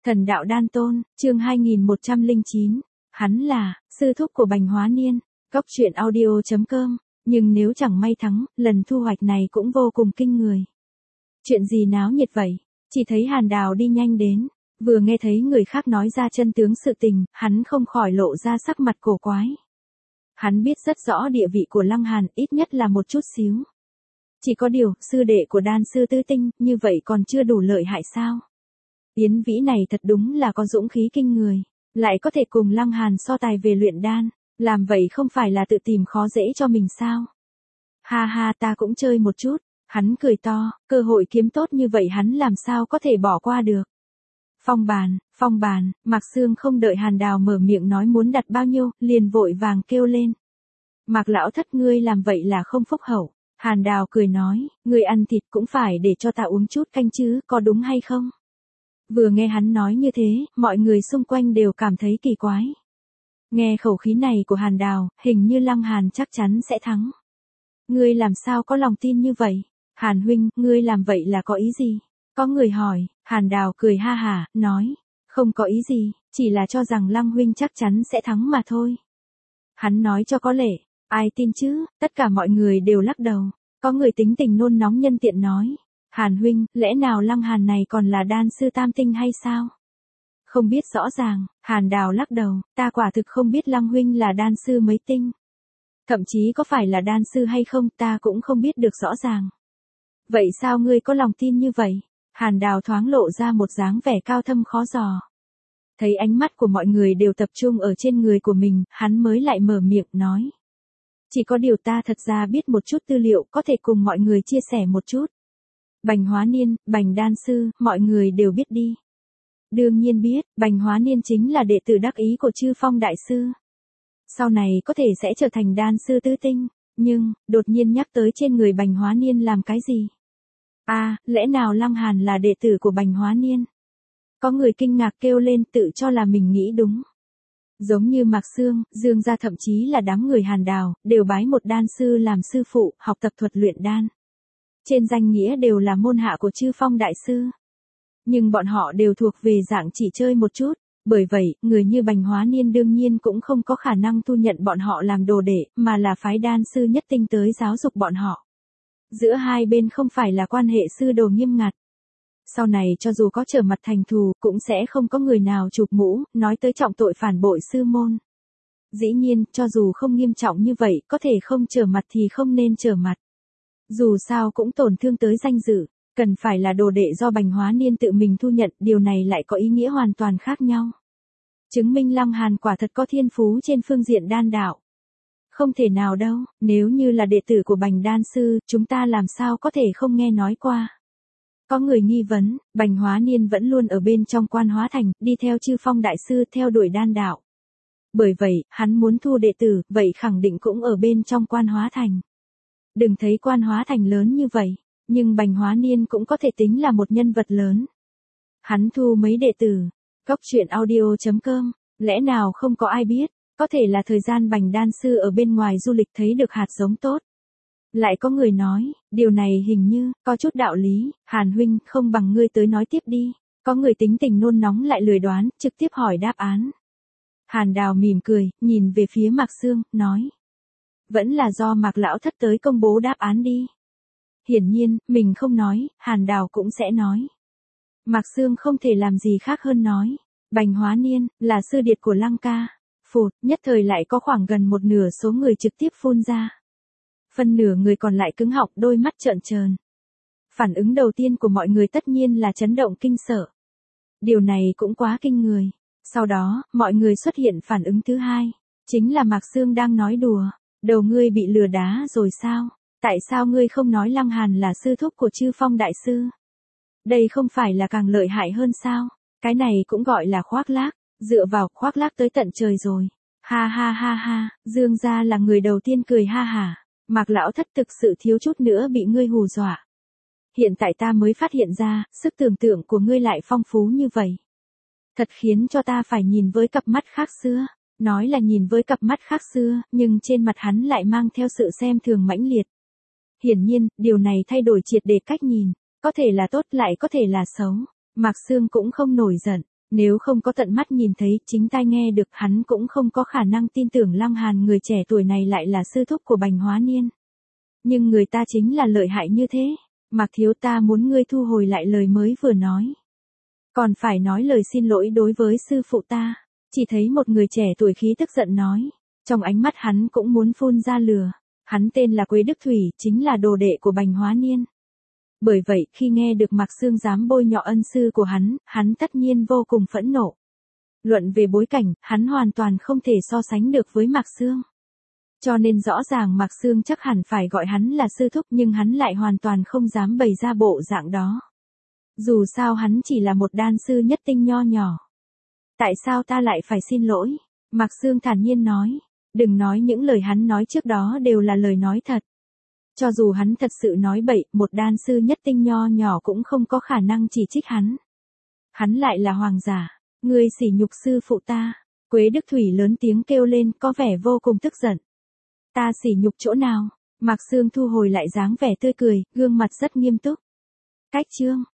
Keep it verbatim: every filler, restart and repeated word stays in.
Thần đạo đan tôn, chương hai nghìn một trăm lẻ chín, hắn là, sư thúc của Bành Hóa Niên, góc truyện audio chấm com, nhưng nếu chẳng may thắng, lần thu hoạch này cũng vô cùng kinh người. Chuyện gì náo nhiệt vậy? Chỉ thấy Hàn Đào đi nhanh đến, vừa nghe thấy người khác nói ra chân tướng sự tình, hắn không khỏi lộ ra sắc mặt cổ quái. Hắn biết rất rõ địa vị của Lăng Hàn, ít nhất là một chút xíu. Chỉ có điều, sư đệ của đan sư tứ tinh, như vậy còn chưa đủ lợi hại sao? Yến Vĩ này thật đúng là có dũng khí kinh người, lại có thể cùng Lăng Hàn so tài về luyện đan, làm vậy không phải là tự tìm khó dễ cho mình sao? Ha ha, ta cũng chơi một chút, hắn cười to, cơ hội kiếm tốt như vậy hắn làm sao có thể bỏ qua được. Phong bàn, phong bàn, Mạc Sương không đợi Hàn Đào mở miệng nói muốn đặt bao nhiêu, liền vội vàng kêu lên. Mạc lão thất, ngươi làm vậy là không phúc hậu. Hàn Đào cười nói, ngươi ăn thịt cũng phải để cho ta uống chút canh chứ, có đúng hay không? Vừa nghe hắn nói như thế, mọi người xung quanh đều cảm thấy kỳ quái. Nghe khẩu khí này của Hàn Đào, hình như Lăng Hàn chắc chắn sẽ thắng. Ngươi làm sao có lòng tin như vậy? Hàn huynh, ngươi làm vậy là có ý gì? Có người hỏi, Hàn Đào cười ha hả, nói, không có ý gì, chỉ là cho rằng Lăng huynh chắc chắn sẽ thắng mà thôi. Hắn nói cho có lệ, ai tin chứ, tất cả mọi người đều lắc đầu, có người tính tình nôn nóng nhân tiện nói. Hàn huynh, lẽ nào Lăng Hàn này còn là đan sư tam tinh hay sao? Không biết rõ ràng, Hàn Đào lắc đầu, ta quả thực không biết Lăng huynh là đan sư mấy tinh. Thậm chí có phải là đan sư hay không ta cũng không biết được rõ ràng. Vậy sao ngươi có lòng tin như vậy? Hàn Đào thoáng lộ ra một dáng vẻ cao thâm khó dò. Thấy ánh mắt của mọi người đều tập trung ở trên người của mình, hắn mới lại mở miệng nói. Chỉ có điều ta thật ra biết một chút tư liệu có thể cùng mọi người chia sẻ một chút. Bành Hóa Niên, Bành đan sư, mọi người đều biết đi. Đương nhiên biết, Bành Hóa Niên chính là đệ tử đắc ý của Chư Phong đại sư. Sau này có thể sẽ trở thành đan sư tứ tinh, nhưng, đột nhiên nhắc tới trên người Bành Hóa Niên làm cái gì? À, lẽ nào Lăng Hàn là đệ tử của Bành Hóa Niên? Có người kinh ngạc kêu lên tự cho là mình nghĩ đúng. Giống như Mạc Sương, Dương gia thậm chí là đám người Hàn Đào, đều bái một đan sư làm sư phụ, học tập thuật luyện đan. Trên danh nghĩa đều là môn hạ của Chư Phong đại sư. Nhưng bọn họ đều thuộc về dạng chỉ chơi một chút, bởi vậy, người như Bành Hóa Niên đương nhiên cũng không có khả năng thu nhận bọn họ làm đồ đệ, mà là phái đan sư nhất tinh tới giáo dục bọn họ. Giữa hai bên không phải là quan hệ sư đồ nghiêm ngặt. Sau này cho dù có trở mặt thành thù, cũng sẽ không có người nào chụp mũ, nói tới trọng tội phản bội sư môn. Dĩ nhiên, cho dù không nghiêm trọng như vậy, có thể không trở mặt thì không nên trở mặt. Dù sao cũng tổn thương tới danh dự, cần phải là đồ đệ do Bành Hóa Niên tự mình thu nhận, điều này lại có ý nghĩa hoàn toàn khác nhau. Chứng minh Lăng Hàn quả thật có thiên phú trên phương diện đan đạo. Không thể nào đâu, nếu như là đệ tử của Bành đan sư, chúng ta làm sao có thể không nghe nói qua. Có người nghi vấn, Bành Hóa Niên vẫn luôn ở bên trong Quan Hóa Thành, đi theo Chư Phong đại sư theo đuổi đan đạo. Bởi vậy, hắn muốn thu đệ tử, vậy khẳng định cũng ở bên trong Quan Hóa Thành. Đừng thấy Quan Hóa Thành lớn như vậy, nhưng Bành Hóa Niên cũng có thể tính là một nhân vật lớn. Hắn thu mấy đệ tử, góc truyện audio chấm com, lẽ nào không có ai biết, có thể là thời gian Bành đan sư ở bên ngoài du lịch thấy được hạt giống tốt. Lại có người nói, điều này hình như, có chút đạo lý, Hàn huynh, không bằng ngươi tới nói tiếp đi. Có người tính tình nôn nóng lại lười đoán, trực tiếp hỏi đáp án. Hàn Đào mỉm cười, nhìn về phía Mạc Sương, nói. Vẫn là do Mạc lão thất tới công bố đáp án đi. Hiển nhiên, mình không nói, Hàn Đào cũng sẽ nói. Mạc Sương không thể làm gì khác hơn nói. Bành Hóa Niên, là sư điệt của Lăng ca. Phụt, nhất thời lại có khoảng gần một nửa số người trực tiếp phun ra. Phần nửa người còn lại cứng họng, đôi mắt trợn tròn. Phản ứng đầu tiên của mọi người tất nhiên là chấn động kinh sợ. Điều này cũng quá kinh người. Sau đó, mọi người xuất hiện phản ứng thứ hai. Chính là Mạc Sương đang nói đùa. Đầu ngươi bị lừa đá rồi sao? Tại sao ngươi không nói Lăng Hàn là sư thúc của Chư Phong đại sư? Đây không phải là càng lợi hại hơn sao? Cái này cũng gọi là khoác lác. Dựa vào khoác lác tới tận trời rồi. Ha ha ha ha, Dương gia là người đầu tiên cười ha hả. Mạc lão thất thực sự thiếu chút nữa bị ngươi hù dọa. Hiện tại ta mới phát hiện ra, sức tưởng tượng của ngươi lại phong phú như vậy. Thật khiến cho ta phải nhìn với cặp mắt khác xưa. Nói là nhìn với cặp mắt khác xưa, nhưng trên mặt hắn lại mang theo sự xem thường mãnh liệt. Hiển nhiên, điều này thay đổi triệt để cách nhìn. Có thể là tốt lại có thể là xấu. Mạc Sương cũng không nổi giận. Nếu không có tận mắt nhìn thấy, chính tai nghe được, hắn cũng không có khả năng tin tưởng Lăng Hàn người trẻ tuổi này lại là sư thúc của Bành Hóa Niên. Nhưng người ta chính là lợi hại như thế. Mạc thiếu, ta muốn ngươi thu hồi lại lời mới vừa nói. Còn phải nói lời xin lỗi đối với sư phụ ta. Chỉ thấy một người trẻ tuổi khí tức giận nói. Trong ánh mắt hắn cũng muốn phun ra lửa. Hắn tên là Quế Đức Thủy, chính là đồ đệ của Bành Hóa Niên. Bởi vậy, khi nghe được Mạc Sương dám bôi nhọ ân sư của hắn, hắn tất nhiên vô cùng phẫn nộ. Luận về bối cảnh, hắn hoàn toàn không thể so sánh được với Mạc Sương. Cho nên rõ ràng Mạc Sương chắc hẳn phải gọi hắn là sư thúc, nhưng hắn lại hoàn toàn không dám bày ra bộ dạng đó. Dù sao hắn chỉ là một đan sư nhất tinh nho nhỏ. Tại sao ta lại phải xin lỗi? Mạc Sương thản nhiên nói. Đừng nói những lời hắn nói trước đó đều là lời nói thật. Cho dù hắn thật sự nói bậy, một đan sư nhất tinh nho nhỏ cũng không có khả năng chỉ trích hắn. Hắn lại là hoàng giả. Ngươi sỉ nhục sư phụ ta. Quế Đức Thủy lớn tiếng kêu lên, có vẻ vô cùng tức giận. Ta sỉ nhục chỗ nào? Mạc Sương thu hồi lại dáng vẻ tươi cười, gương mặt rất nghiêm túc. Cách chương.